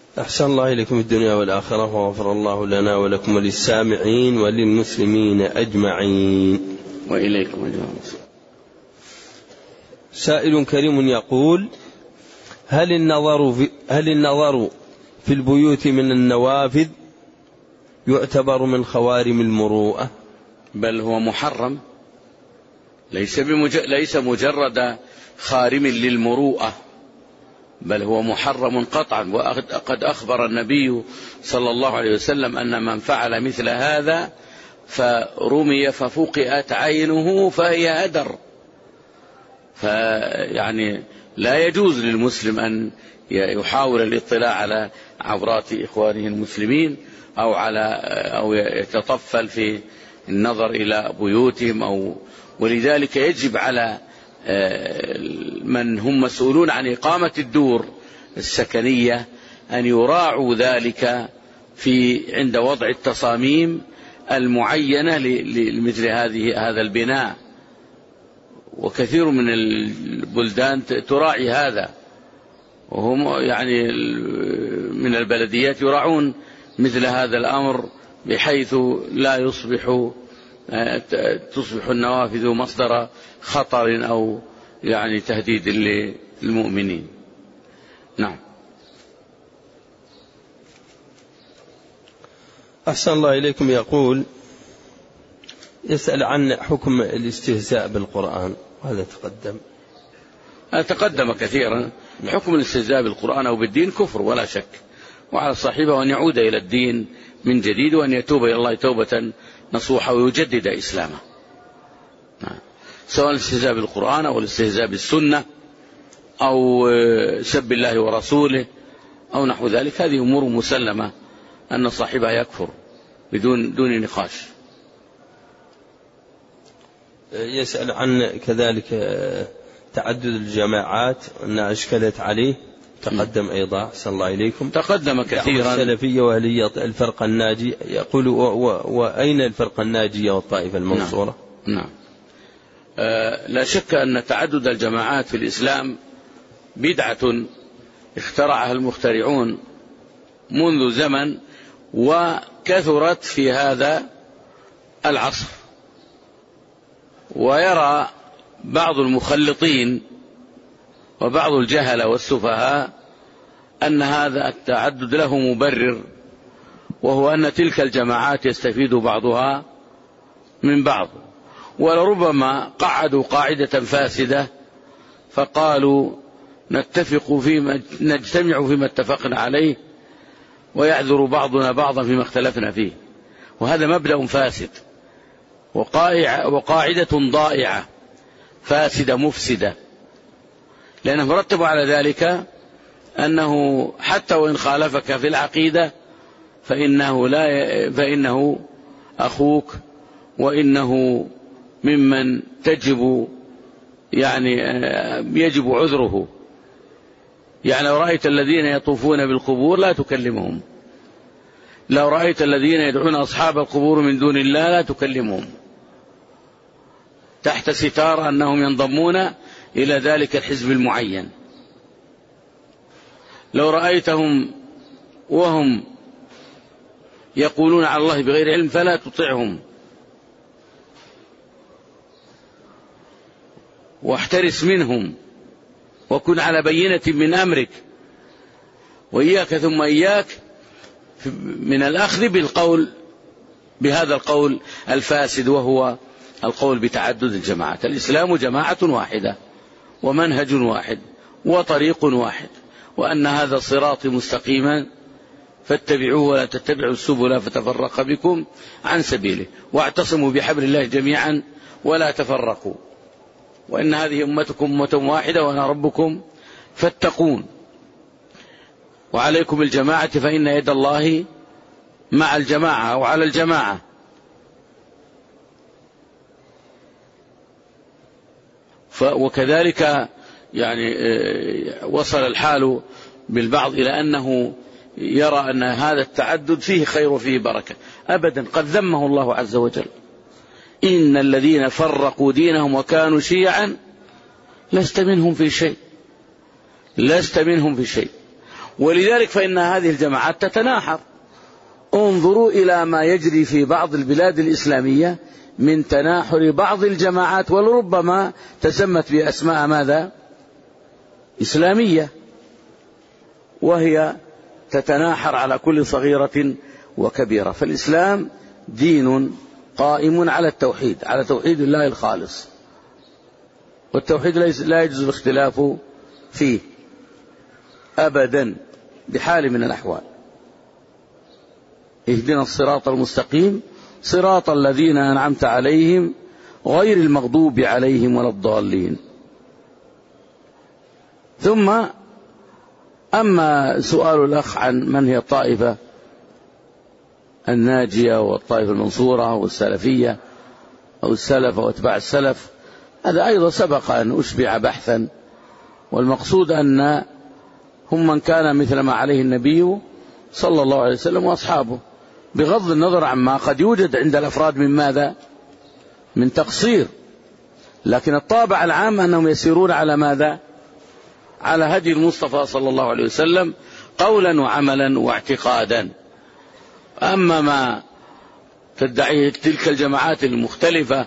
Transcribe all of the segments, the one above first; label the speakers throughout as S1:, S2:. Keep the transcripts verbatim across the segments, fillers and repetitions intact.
S1: أحسن الله إليكم الدنيا والآخرة، وغفر الله لنا ولكم وللسامعين وللمسلمين أجمعين.
S2: وإليكم أجمعين.
S1: سائل كريم يقول: هل النظر في, هل النظر في البيوت من النوافذ يعتبر من خوارم المروءة؟
S2: بل هو محرم، ليس, بمج... ليس مجرد خارم للمروءة، بل هو محرم قطعا. وقد أخبر النبي صلى الله عليه وسلم أن من فعل مثل هذا فرمي ففقئت عينه فهي هدر. فيعني لا يجوز للمسلم أن يحاول الاطلاع على عورات إخوانه المسلمين أو على أو يتطفل في النظر إلى بيوتهم أو ولذلك يجب على من هم مسؤولون عن إقامة الدور السكنية أن يراعوا ذلك في عند وضع التصاميم المعينة لمثل هذه هذا البناء. وكثير من البلدان تراعي هذا، وهم يعني من البلديات يراعون مثل هذا الأمر بحيث لا يصبح تصبح النوافذ مصدر خطر أو يعني تهديد للمؤمنين. نعم.
S1: أحسن الله إليكم. يقول يسأل عن حكم الاستهزاء بالقرآن، وهذا تقدم
S2: تقدم كثيرا. حكم الاستهزاء بالقرآن أو بالدين كفر ولا شك، وعلى صاحبه أن يعود إلى الدين من جديد وأن يتوب إلى الله توبة نصوحة ويجدد إسلامه. سواء الاستهزاء بالقرآن أو الاستهزاء بالسنة أو سب الله ورسوله أو نحو ذلك، هذه أمور مسلمة أن صاحبها يكفر بدون دون نقاش.
S1: يسأل عن كذلك تعدد الجماعات أنها أشكلت عليه، تقدم أيضا. أحسن الله إليكم.
S2: تقدم كثيرا.
S1: السلفية وهي الفرقة الناجية، يقول وأين الفرقة الناجية والطائفة المنصورة؟
S2: نعم, نعم. آه لا شك أن تعدد الجماعات في الإسلام بدعة اخترعها المخترعون منذ زمن، وكثرت في هذا العصر. ويرى بعض المخلطين وبعض الجهلة والسفهاء أن هذا التعدد له مبرر، وهو أن تلك الجماعات يستفيد بعضها من بعض. ولربما قعدوا قاعدة فاسدة فقالوا نتفق فيما نجتمع فيما اتفقنا عليه ويعذر بعضنا بعضا فيما اختلفنا فيه، وهذا مبدأ فاسد وقاعدة ضائعة فاسدة مفسدة، لأنه مرتب على ذلك أنه حتى وإن خالفك في العقيدة فإنه, لا فإنه أخوك، وإنه ممن تجب يعني يجب عذره. يعني لو رأيت الذين يطوفون بالقبور لا تكلمهم، لو رأيت الذين يدعون أصحاب القبور من دون الله لا تكلمهم، تحت ستار أنهم ينضمون إلى ذلك الحزب المعين. لو رأيتهم وهم يقولون على الله بغير علم فلا تطعهم، واحترس منهم وكن على بينة من أمرك، وإياك ثم إياك من الأخذ بالقول بهذا القول الفاسد، وهو القول بتعدد الجماعات. الإسلام جماعة واحدة ومنهج واحد وطريق واحد، وأن هذا صراطي مستقيما فاتبعوه ولا تتبعوا السبل فتفرق بكم عن سبيله، واعتصموا بحبل الله جميعا ولا تفرقوا، وإن هذه أمتكم أمة واحدة وأنا ربكم فاتقون، وعليكم الجماعة فإن يد الله مع الجماعة أو على الجماعة. وكذلك يعني وصل الحال بالبعض إلى أنه يرى أن هذا التعدد فيه خير وفيه بركة. أبدا، قد ذمه الله عز وجل: إن الذين فرقوا دينهم وكانوا شيعا لست منهم في شيء، لست منهم في شيء. ولذلك فإن هذه الجماعات تتناحر. انظروا إلى ما يجري في بعض البلاد الإسلامية من تناحر بعض الجماعات، ولربما تسمت بأسماء ماذا؟ إسلامية، وهي تتناحر على كل صغيرة وكبيرة. فالإسلام دين قائم على التوحيد، على توحيد الله الخالص، والتوحيد لا يجوز الاختلاف فيه أبدا بحال من الأحوال. اهدنا الصراط المستقيم صراط الذين أنعمت عليهم غير المغضوب عليهم ولا الضالين. ثم أما سؤال الأخ عن من هي الطائفة الناجية والطائفة المنصورة والسلفية أو السلف واتباع السلف، هذا أيضا سبق أن أشبع بحثا، والمقصود أن هم من كان مثل ما عليه النبي صلى الله عليه وسلم وأصحابه، بغض النظر عما قد يوجد عند الأفراد من ماذا؟ من تقصير، لكن الطابع العام أنهم يسيرون على ماذا؟ على هدي المصطفى صلى الله عليه وسلم قولا وعملا واعتقادا. أما ما تدعيه تلك الجماعات المختلفة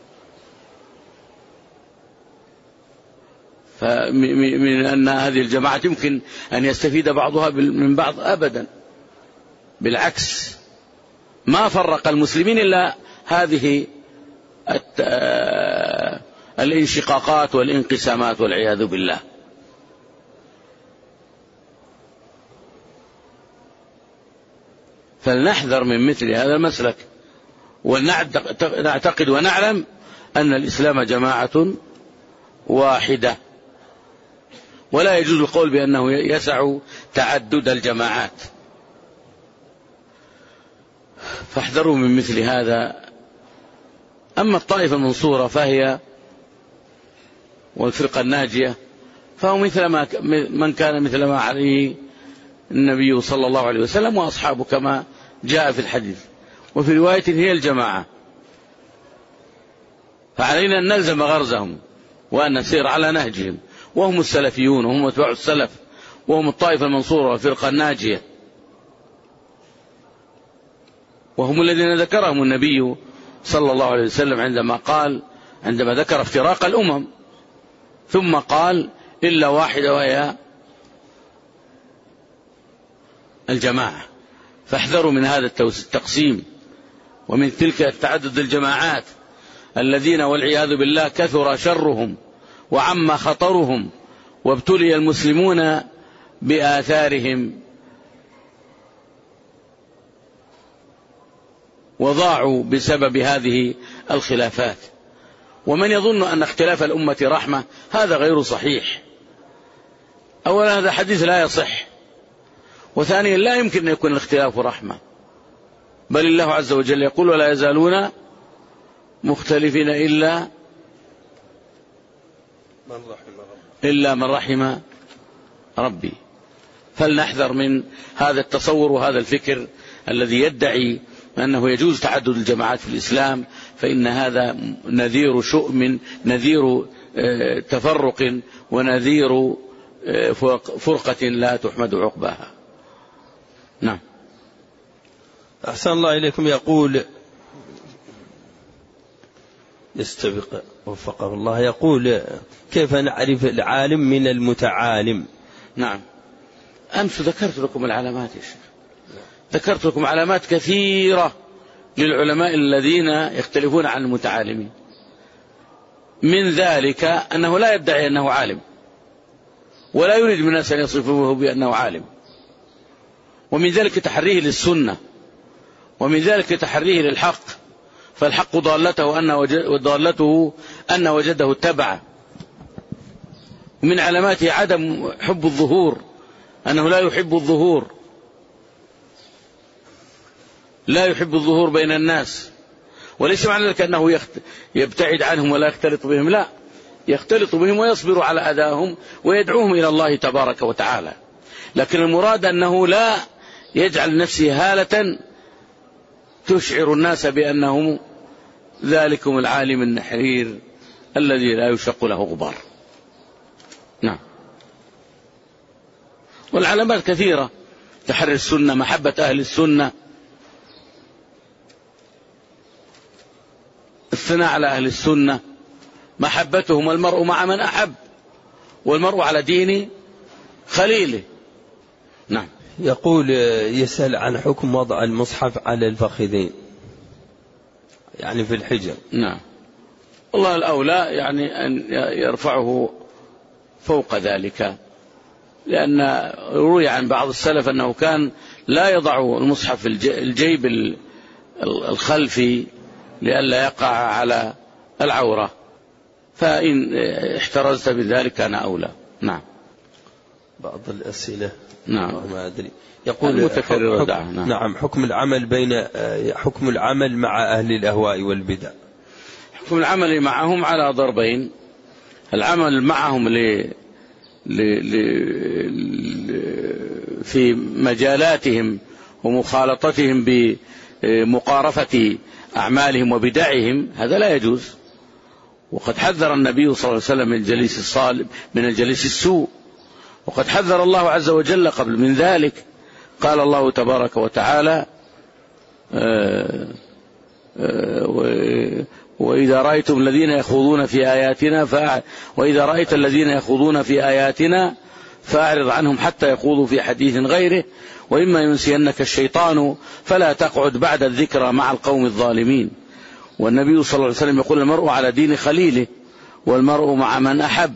S2: فمن أن هذه الجماعات يمكن أن يستفيد بعضها من بعض، أبدا، بالعكس، ما فرق المسلمين إلا هذه الانشقاقات والانقسامات والعياذ بالله. فلنحذر من مثل هذا المسلك، ونعتقد ونعلم أن الإسلام جماعة واحدة، ولا يجوز القول بأنه يسع تعدد الجماعات. فاحذروا من مثل هذا. أما الطائفة المنصورة فهي والفرقة الناجية فهو مثل ما من كان مثل ما عليه النبي صلى الله عليه وسلم وأصحابه كما جاء في الحديث، وفي رواية هي الجماعة. فعلينا أن نلزم غرزهم وأن نسير على نهجهم، وهم السلفيون وهم أتباع السلف وهم الطائفة المنصورة والفرقة الناجية، وهم الذين ذكرهم النبي صلى الله عليه وسلم عندما قال عندما ذكر افتراق الأمم ثم قال إلا واحدة وهي الجماعة. فاحذروا من هذا التقسيم ومن تلك التعدد الجماعات الذين والعياذ بالله كثر شرهم وعم خطرهم وابتلي المسلمون بآثارهم وضاعوا بسبب هذه الخلافات. ومن يظن أن اختلاف الأمة رحمة هذا غير صحيح. أولا هذا حديث لا يصح، وثانيا لا يمكن أن يكون الاختلاف رحمة، بل الله عز وجل يقول ولا يزالون مختلفين إلا
S1: من رحم ربي
S2: إلا من رحم ربي. فلنحذر من هذا التصور وهذا الفكر الذي يدعي أنه يجوز تعدد الجماعات في الإسلام، فإن هذا نذير شؤم، نذير تفرق، ونذير فرقة لا تحمد عقباها. نعم.
S1: أحسن الله إليكم. يقول يستبق وفقه الله، يقول كيف نعرف العالم من المتعالم؟
S2: نعم، أمس ذكرت لكم العلامات يا شيخ، ذكرت لكم علامات كثيرة للعلماء الذين يختلفون عن المتعالمين. من ذلك أنه لا يدعي أنه عالم، ولا يريد من الناس أن يصفوه بأنه عالم، ومن ذلك تحريه للسنة، ومن ذلك تحريه للحق، فالحق ضالته أن وضالته أن وجده اتبع. ومن علاماته عدم حب الظهور، أنه لا يحب الظهور، لا يحب الظهور بين الناس. وليس معنى ذلك أنه يبتعد عنهم ولا يختلط بهم، لا، يختلط بهم ويصبر على أذاهم ويدعوهم إلى الله تبارك وتعالى، لكن المراد أنه لا يجعل نفسه هالة تشعر الناس بأنهم ذلكم العالم النحرير الذي لا يشق له غبار. نعم. والعلامات كثيرة: تحري السنة، محبة أهل السنة، الثناء على أهل السنة، محبتهم، والمرء مع من أحب، والمرء على دين خليله. نعم.
S1: يقول يسأل عن حكم وضع المصحف على الفخذين، يعني في الحجر.
S2: نعم. والله الأولى يعني أن يرفعه فوق ذلك، لأن روي عن بعض السلف أنه كان لا يضع المصحف في الجيب الخلفي لئلا يقع على العورة، فإن احترزت بذلك كان أولى. نعم.
S1: بعض الأسئلة.
S2: نعم.
S1: ما أدري. يقول
S2: المتكرر.
S1: حكم
S2: نعم.
S1: نعم حكم العمل بين حكم العمل مع أهل الأهواء والبدع.
S2: حكم العمل معهم على ضربين: العمل معهم ل... ل... ل... في مجالاتهم ومخالطتهم بمقارفة أعمالهم وبدعهم، هذا لا يجوز. وقد حذر النبي صلى الله عليه وسلم من الجليس الصالب من الجليس السوء، وقد حذر الله عز وجل قبل من ذلك. قال الله تبارك وتعالى: آه آه وإذا رأيتم الذين يخوضون في آياتنا فأع... وإذا رأيت الذين يخوضون في آياتنا فأعرض عنهم حتى يخوضوا في حديث غيره، وإما ينسينك الشيطان فلا تقعد بعد الذكرى مع القوم الظالمين. والنبي صلى الله عليه وسلم يقول: المرء على دين خليله، والمرء مع من أحب،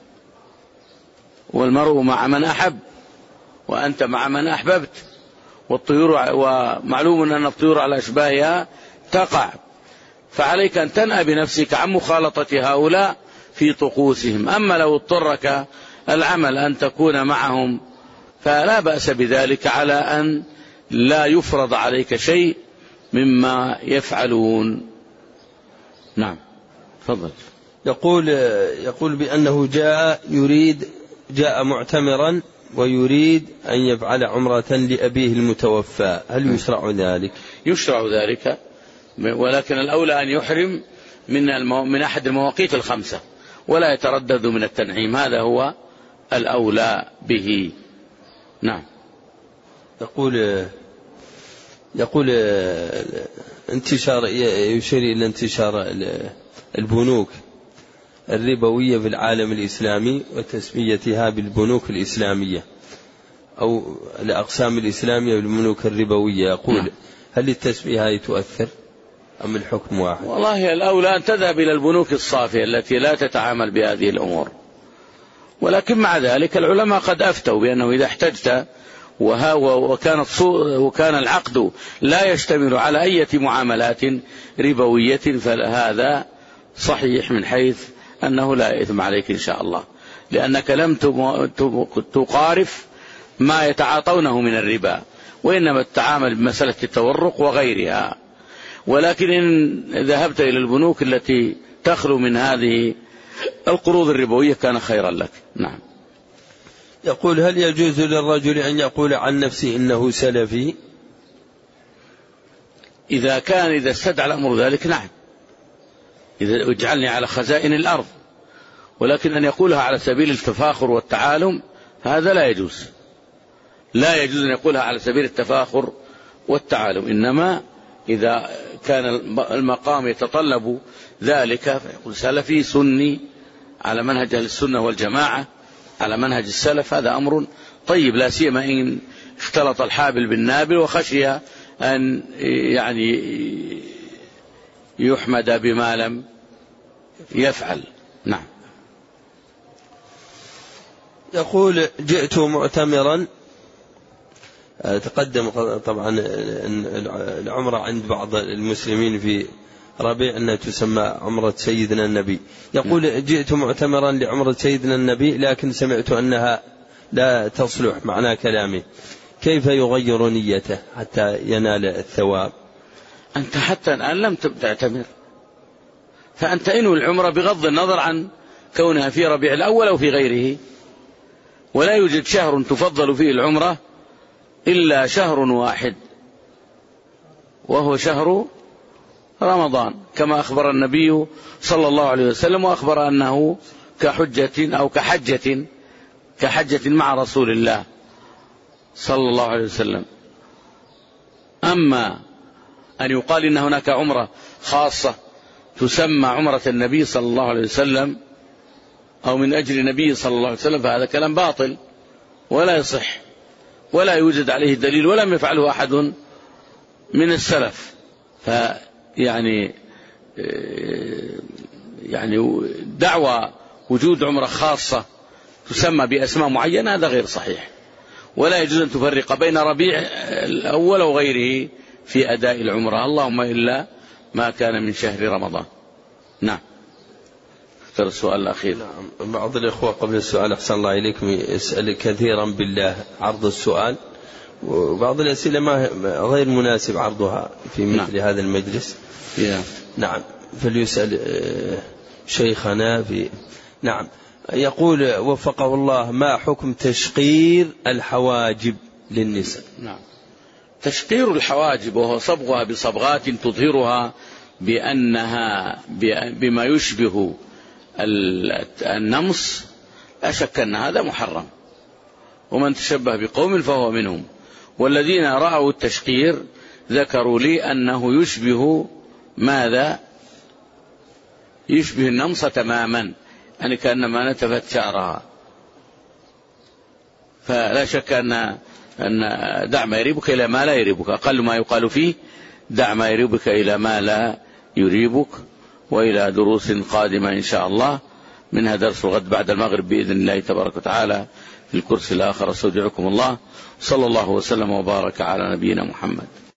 S2: والمرء مع من أحب، وأنت مع من أحببت. والطيور، ومعلوم أن الطيور على أشباهها تقع، فعليك أن تنأى بنفسك عن مخالطة هؤلاء في طقوسهم. أما لو اضطرك العمل أن تكون معهم فلا بأس بذلك، على أن لا يفرض عليك شيء مما يفعلون. نعم. تفضل.
S1: يقول يقول بأنه جاء يريد جاء معتمرا ويريد أن يفعل عمرة لأبيه المتوفى، هل يشرع ذلك؟
S2: يشرع ذلك، ولكن الأولى أن يحرم من المو... من أحد المواقيت الخمسة، ولا يتردد من التنعيم، هذا هو الأولى به. نعم.
S1: يقول يقول انتشار يشير إلى انتشار البنوك الربوية في العالم الإسلامي وتسميتها بالبنوك الإسلامية أو الأقسام الإسلامية بالبنوك الربوية. يقول: نعم. هل التسمية هذه تؤثر أم الحكم واحد؟
S2: والله الأولى أن تذهب إلى البنوك الصافية التي لا تتعامل بهذه الأمور، ولكن مع ذلك العلماء قد أفتوا بأنه إذا احتجت وكانت وكان العقد لا يشتمل على أي معاملات ربوية فهذا صحيح من حيث أنه لا إثم عليك إن شاء الله، لأنك لم تقارف ما يتعاطونه من الربا، وإنما تتعامل بمسألة التورق وغيرها. ولكن إن ذهبت إلى البنوك التي تخلو من هذه القروض الربوية كان خيرا لك. نعم.
S1: يقول: هل يجوز للرجل أن يقول عن نفسه إنه سلفي؟
S2: إذا كان إذا استدعى الأمر ذلك نعم، إذا اجعلني على خزائن الأرض، ولكن أن يقولها على سبيل التفاخر والتعالم هذا لا يجوز، لا يجوز أن يقولها على سبيل التفاخر والتعالم، إنما إذا كان المقام يتطلب ذلك فيقول سلفي سني على منهج أهل السنة والجماعة على منهج السلف، هذا أمر طيب، لا سيما إن اختلط الحابل بالنابل وخشي أن يعني يحمد بما لم يفعل. نعم.
S1: يقول: جئت معتمرا، تقدم طبعا العمرة عند بعض المسلمين في ربيع أنها تسمى عمرة سيدنا النبي. يقول: جئت معتمرا لعمرة سيدنا النبي لكن سمعت أنها لا تصلح، معنى كلامي كيف يغير نيته حتى ينال الثواب؟
S2: أنت حتى الآن لم تعتمر، فأنت انوي العمرة بغض النظر عن كونها في ربيع الأول أو في غيره، ولا يوجد شهر تفضل فيه العمرة إلا شهر واحد وهو شهر رمضان، كما أخبر النبي صلى الله عليه وسلم، وأخبر أنه كحجة أو كحجة كحجة مع رسول الله صلى الله عليه وسلم. أما أن يقال إن هناك عمرة خاصة تسمى عمرة النبي صلى الله عليه وسلم أو من أجل النبي صلى الله عليه وسلم، فهذا كلام باطل ولا يصح ولا يوجد عليه دليل ولم يفعله أحد من السلف. فيعني يعني دعوى وجود عمرة خاصة تسمى بأسماء معينة هذا غير صحيح، ولا يجوز أن تفرق بين ربيع الأول وغيره في أداء العمرة، اللهم إلا ما كان من شهر رمضان. نعم. اختر السؤال الأخير.
S1: نعم. بعض الإخوة قبل السؤال أحسن الله إليكم يسأل كثيرا بالله عرض السؤال، وبعض الأسئلة ما غير مناسب عرضها في مثل نعم. هذا المجلس.
S2: yeah.
S1: نعم. فليسأل شيخنا في نعم. يقول وفقه الله: ما حكم تشقير الحواجب للنساء؟
S2: نعم. تشقير الحواجب وهو صبغها بصبغات تظهرها بأنها بما يشبه النمص، لا شك أن هذا محرم، ومن تشبه بقوم فهو منهم. والذين رأوا التشقير ذكروا لي أنه يشبه ماذا؟ يشبه النمص تماما، يعني كأنما نتفت شعرها. فلا شك أن أن دع ما يريبك إلى ما لا يريبك، أقل ما يقال فيه دع ما يريبك إلى ما لا يريبك. وإلى دروس قادمة إن شاء الله، منها درس الغد بعد المغرب بإذن الله تبارك وتعالى في الكرسي الآخر. استودعكم الله، صلى الله وسلم وبارك على نبينا محمد.